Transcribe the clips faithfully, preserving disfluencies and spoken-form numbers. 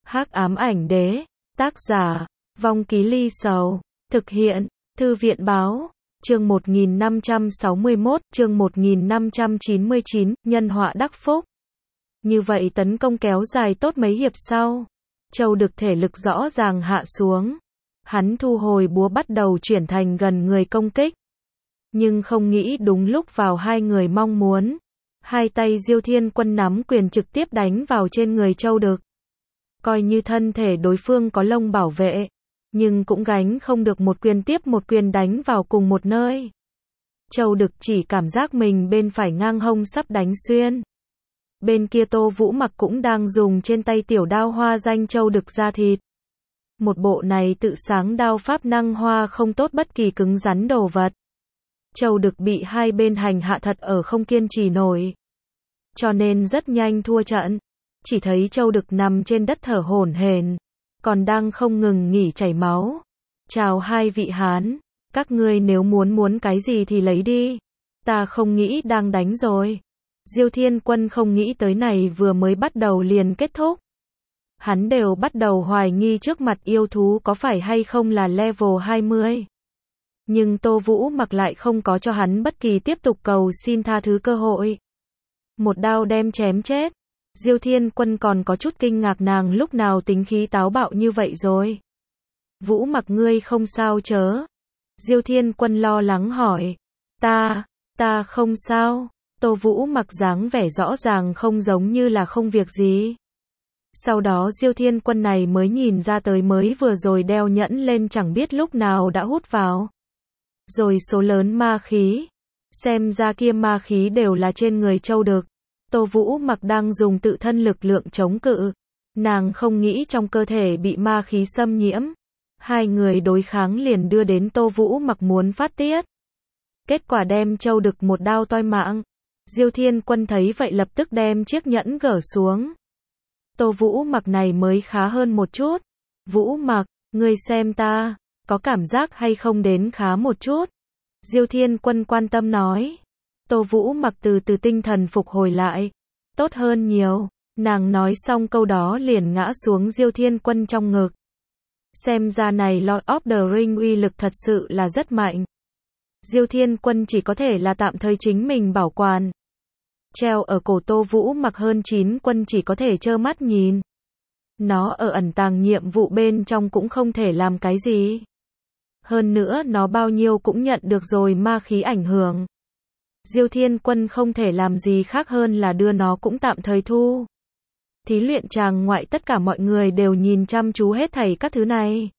Hắc ám ảnh đế, tác giả, Vong Ký Ly Sầu, thực hiện, Thư viện báo, chương một nghìn năm trăm sáu mươi mốt, chương một nghìn năm trăm chín mươi chín, nhân họa đắc phúc. Như vậy tấn công kéo dài tốt mấy hiệp sau, Châu Đực thể lực rõ ràng hạ xuống. Hắn thu hồi búa bắt đầu chuyển thành gần người công kích. Nhưng không nghĩ đúng lúc vào hai người mong muốn. Hai tay Diêu Thiên Quân nắm quyền trực tiếp đánh vào trên người Châu Đực. Coi như thân thể đối phương có lông bảo vệ, nhưng cũng gánh không được một quyền tiếp một quyền đánh vào cùng một nơi. Châu Đực chỉ cảm giác mình bên phải ngang hông sắp đánh xuyên. Bên kia Tô Vũ Mặc cũng đang dùng trên tay tiểu đao hoa danh Châu Đực ra thịt. Một bộ này tự sáng đao pháp năng hoa không tốt bất kỳ cứng rắn đồ vật. Châu Đực bị hai bên hành hạ thật ở không kiên trì nổi. Cho nên rất nhanh thua trận. Chỉ thấy Châu Đực nằm trên đất thở hổn hển, còn đang không ngừng nghỉ chảy máu. Chào hai vị Hán, các ngươi nếu muốn muốn cái gì thì lấy đi. Ta không nghĩ đang đánh rồi. Diêu Thiên Quân không nghĩ tới này vừa mới bắt đầu liền kết thúc. Hắn đều bắt đầu hoài nghi trước mặt yêu thú có phải hay không là level hai mươi. Nhưng Tô Vũ Mặc lại không có cho hắn bất kỳ tiếp tục cầu xin tha thứ cơ hội. Một đao đem chém chết. Diêu Thiên Quân còn có chút kinh ngạc nàng lúc nào tính khí táo bạo như vậy rồi. Vũ Mặc ngươi không sao chớ? Diêu Thiên Quân lo lắng hỏi. Ta, ta không sao. Tô Vũ Mặc dáng vẻ rõ ràng không giống như là không việc gì. Sau đó Diêu Thiên Quân này mới nhìn ra tới mới vừa rồi đeo nhẫn lên chẳng biết lúc nào đã hút vào. Rồi số lớn ma khí. Xem ra kia ma khí đều là trên người Châu Đực. Tô Vũ Mặc đang dùng tự thân lực lượng chống cự. Nàng không nghĩ trong cơ thể bị ma khí xâm nhiễm. Hai người đối kháng liền đưa đến Tô Vũ Mặc muốn phát tiết. Kết quả đem Châu Đực một đao toi mạng. Diêu Thiên Quân thấy vậy lập tức đem chiếc nhẫn gỡ xuống. Tô Vũ Mặc này mới khá hơn một chút. Vũ Mặc, ngươi xem ta, có cảm giác hay không đến khá một chút? Diêu Thiên Quân quan tâm nói. Tô Vũ Mặc từ từ tinh thần phục hồi lại. Tốt hơn nhiều. Nàng nói xong câu đó liền ngã xuống Diêu Thiên Quân trong ngực. Xem ra này Lord of the Ring uy lực thật sự là rất mạnh. Diêu Thiên Quân chỉ có thể là tạm thời chính mình bảo quản. Treo ở cổ Tô Vũ Mặc hơn chín quân chỉ có thể trơ mắt nhìn. Nó ở ẩn tàng nhiệm vụ bên trong cũng không thể làm cái gì. Hơn nữa nó bao nhiêu cũng nhận được rồi ma khí ảnh hưởng. Diêu Thiên Quân không thể làm gì khác hơn là đưa nó cũng tạm thời thu. Thí luyện tràng ngoại tất cả mọi người đều nhìn chăm chú hết thảy các thứ này.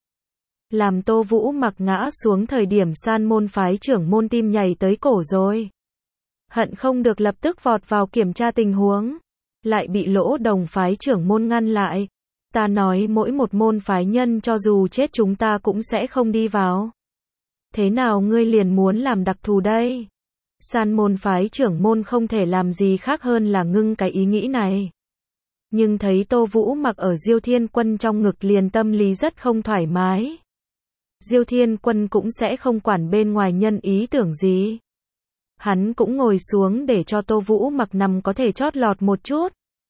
Làm Tô Vũ Mặc ngã xuống thời điểm San môn phái trưởng môn tim nhảy tới cổ rồi. Hận không được lập tức vọt vào kiểm tra tình huống. Lại bị Lỗ Đồng phái trưởng môn ngăn lại. Ta nói mỗi một môn phái nhân cho dù chết chúng ta cũng sẽ không đi vào. Thế nào ngươi liền muốn làm đặc thù đây? San môn phái trưởng môn không thể làm gì khác hơn là ngưng cái ý nghĩ này. Nhưng thấy Tô Vũ Mặc ở Diêu Thiên Quân trong ngực liền tâm lý rất không thoải mái. Diêu Thiên Quân cũng sẽ không quản bên ngoài nhân ý tưởng gì. Hắn cũng ngồi xuống để cho Tô Vũ Mặc nằm có thể chót lọt một chút.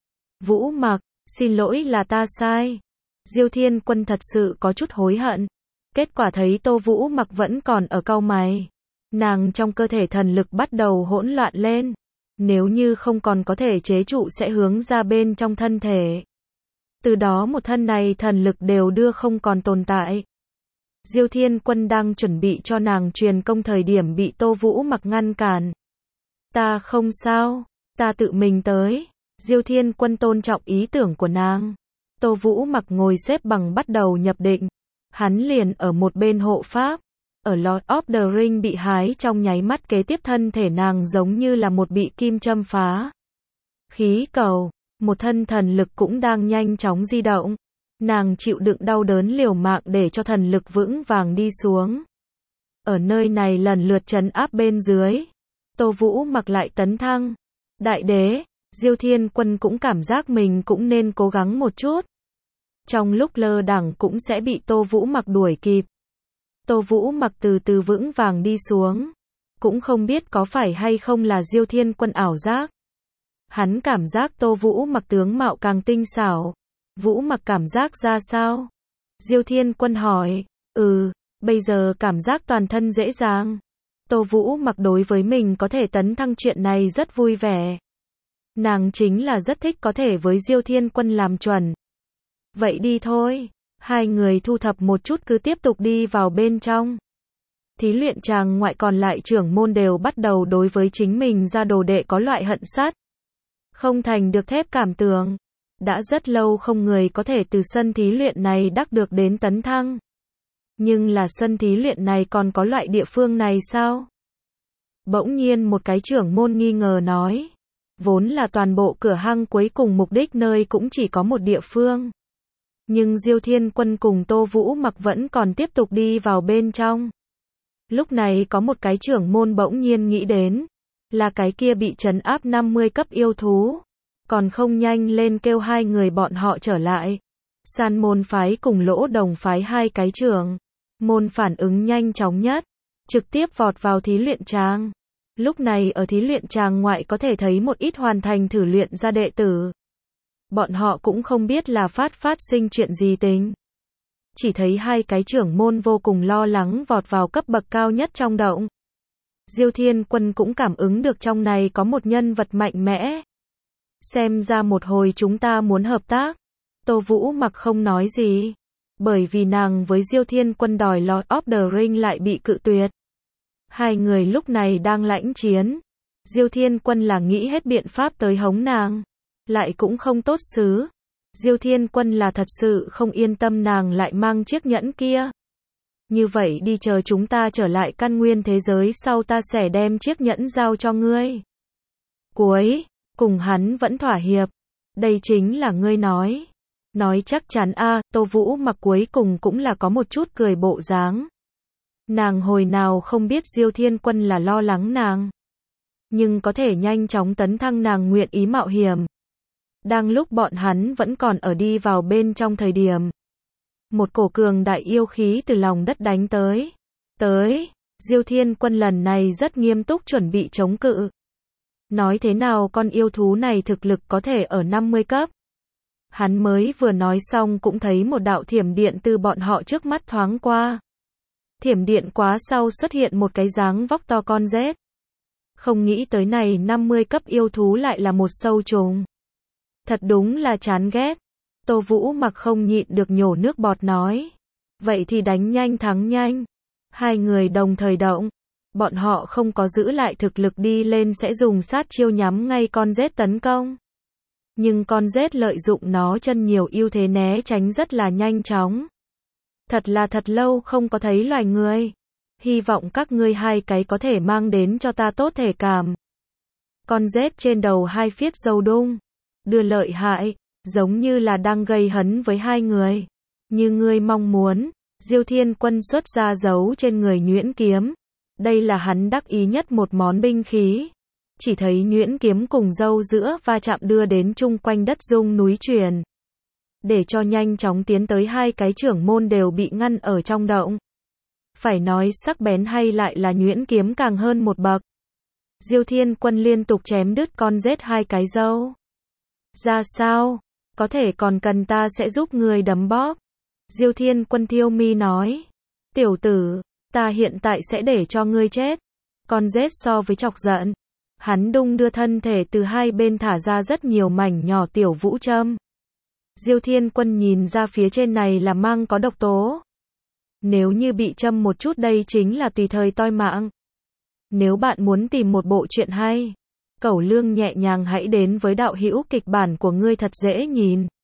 Vũ Mặc, xin lỗi là ta sai. Diêu Thiên Quân thật sự có chút hối hận. Kết quả thấy Tô Vũ Mặc vẫn còn ở cau mày. Nàng trong cơ thể thần lực bắt đầu hỗn loạn lên. Nếu như không còn có thể chế trụ sẽ hướng ra bên trong thân thể. Từ đó một thân này thần lực đều đưa không còn tồn tại. Diêu Thiên Quân đang chuẩn bị cho nàng truyền công thời điểm bị Tô Vũ Mặc ngăn cản. Ta không sao, ta tự mình tới. Diêu Thiên Quân tôn trọng ý tưởng của nàng. Tô Vũ Mặc ngồi xếp bằng bắt đầu nhập định. Hắn liền ở một bên hộ pháp. Ở Lord of the Ring bị hái trong nháy mắt kế tiếp thân thể nàng giống như là một bị kim châm phá. Khí cầu, một thân thần lực cũng đang nhanh chóng di động. Nàng chịu đựng đau đớn liều mạng để cho thần lực vững vàng đi xuống. Ở nơi này lần lượt trấn áp bên dưới. Tô Vũ Mặc lại tấn thăng. Đại đế, Diêu Thiên Quân cũng cảm giác mình cũng nên cố gắng một chút. Trong lúc lơ đẳng cũng sẽ bị Tô Vũ Mặc đuổi kịp. Tô Vũ Mặc từ từ vững vàng đi xuống. Cũng không biết có phải hay không là Diêu Thiên Quân ảo giác. Hắn cảm giác Tô Vũ Mặc tướng mạo càng tinh xảo. Vũ Mặc cảm giác ra sao? Diêu Thiên Quân hỏi. Ừ, bây giờ cảm giác toàn thân dễ dàng. Tô Vũ Mặc đối với mình có thể tấn thăng chuyện này rất vui vẻ. Nàng chính là rất thích có thể với Diêu Thiên Quân làm chuẩn. Vậy đi thôi. Hai người thu thập một chút cứ tiếp tục đi vào bên trong. Thí luyện tràng ngoại còn lại trưởng môn đều bắt đầu đối với chính mình ra đồ đệ có loại hận sát. Không thành được thép cảm tưởng. Đã rất lâu không người có thể từ sân thí luyện này đắc được đến tấn thăng. Nhưng là sân thí luyện này còn có loại địa phương này sao? Bỗng nhiên một cái trưởng môn nghi ngờ nói. Vốn là toàn bộ cửa hang cuối cùng mục đích nơi cũng chỉ có một địa phương. Nhưng Diêu Thiên Quân cùng Tô Vũ Mặc vẫn còn tiếp tục đi vào bên trong. Lúc này có một cái trưởng môn bỗng nhiên nghĩ đến. Là cái kia bị trấn áp năm mươi cấp yêu thú. Còn không nhanh lên kêu hai người bọn họ trở lại. San môn phái cùng Lỗ Đồng phái hai cái trưởng môn phản ứng nhanh chóng nhất. Trực tiếp vọt vào thí luyện tràng. Lúc này ở thí luyện tràng ngoại có thể thấy một ít hoàn thành thử luyện ra đệ tử. Bọn họ cũng không biết là phát phát sinh chuyện gì tính. Chỉ thấy hai cái trưởng môn vô cùng lo lắng vọt vào cấp bậc cao nhất trong động. Diêu Thiên Quân cũng cảm ứng được trong này có một nhân vật mạnh mẽ. Xem ra một hồi chúng ta muốn hợp tác. Tô Vũ Mặc không nói gì. Bởi vì nàng với Diêu Thiên Quân đòi Lord of the Ring lại bị cự tuyệt. Hai người lúc này đang lãnh chiến. Diêu Thiên Quân là nghĩ hết biện pháp tới hống nàng. Lại cũng không tốt xứ. Diêu Thiên Quân là thật sự không yên tâm nàng lại mang chiếc nhẫn kia. Như vậy đi, chờ chúng ta trở lại căn nguyên thế giới sau ta sẽ đem chiếc nhẫn giao cho ngươi. Cuối cùng hắn vẫn thỏa hiệp. Đây chính là ngươi nói. Nói chắc chắn a. À, Tô Vũ Mặc cuối cùng cũng là có một chút cười bộ dáng. Nàng hồi nào không biết Diêu Thiên Quân là lo lắng nàng. Nhưng có thể nhanh chóng tấn thăng nàng nguyện ý mạo hiểm. Đang lúc bọn hắn vẫn còn ở đi vào bên trong thời điểm. Một cổ cường đại yêu khí từ lòng đất đánh tới. Tới, Diêu Thiên Quân lần này rất nghiêm túc chuẩn bị chống cự. Nói thế nào con yêu thú này thực lực có thể ở năm mươi cấp. Hắn mới vừa nói xong cũng thấy một đạo thiểm điện từ bọn họ trước mắt thoáng qua. Thiểm điện quá sau xuất hiện một cái dáng vóc to con rết. Không nghĩ tới này năm mươi cấp yêu thú lại là một sâu trùng. Thật đúng là chán ghét. Tô Vũ Mặc không nhịn được nhổ nước bọt nói. Vậy thì đánh nhanh thắng nhanh. Hai người đồng thời động. Bọn họ không có giữ lại thực lực đi lên sẽ dùng sát chiêu nhắm ngay con rết tấn công. Nhưng con rết lợi dụng nó chân nhiều ưu thế né tránh rất là nhanh chóng. Thật là thật lâu không có thấy loài người. Hy vọng các ngươi hai cái có thể mang đến cho ta tốt thể cảm. Con rết trên đầu hai phiết râu đung đưa lợi hại, giống như là đang gây hấn với hai người. Như ngươi mong muốn, Diêu Thiên Quân xuất ra giấu trên người nhuyễn kiếm. Đây là hắn đắc ý nhất một món binh khí. Chỉ thấy nhuyễn kiếm cùng râu giữa va chạm đưa đến chung quanh đất rung núi chuyển. Để cho nhanh chóng tiến tới hai cái trưởng môn đều bị ngăn ở trong động. Phải nói sắc bén hay lại là nhuyễn kiếm càng hơn một bậc. Diêu Thiên Quân liên tục chém đứt con rết hai cái râu. Ra sao? Có thể còn cần ta sẽ giúp người đấm bóp. Diêu Thiên Quân thiêu mi nói. Tiểu tử, ta hiện tại sẽ để cho ngươi chết. Con rết so với chọc giận. Hắn đung đưa thân thể từ hai bên thả ra rất nhiều mảnh nhỏ tiểu vũ châm. Diêu Thiên Quân nhìn ra phía trên này là mang có độc tố. Nếu như bị châm một chút đây chính là tùy thời toi mạng. Nếu bạn muốn tìm một bộ truyện hay, Cẩu Lương nhẹ nhàng hãy đến với đạo hữu kịch bản của ngươi thật dễ nhìn.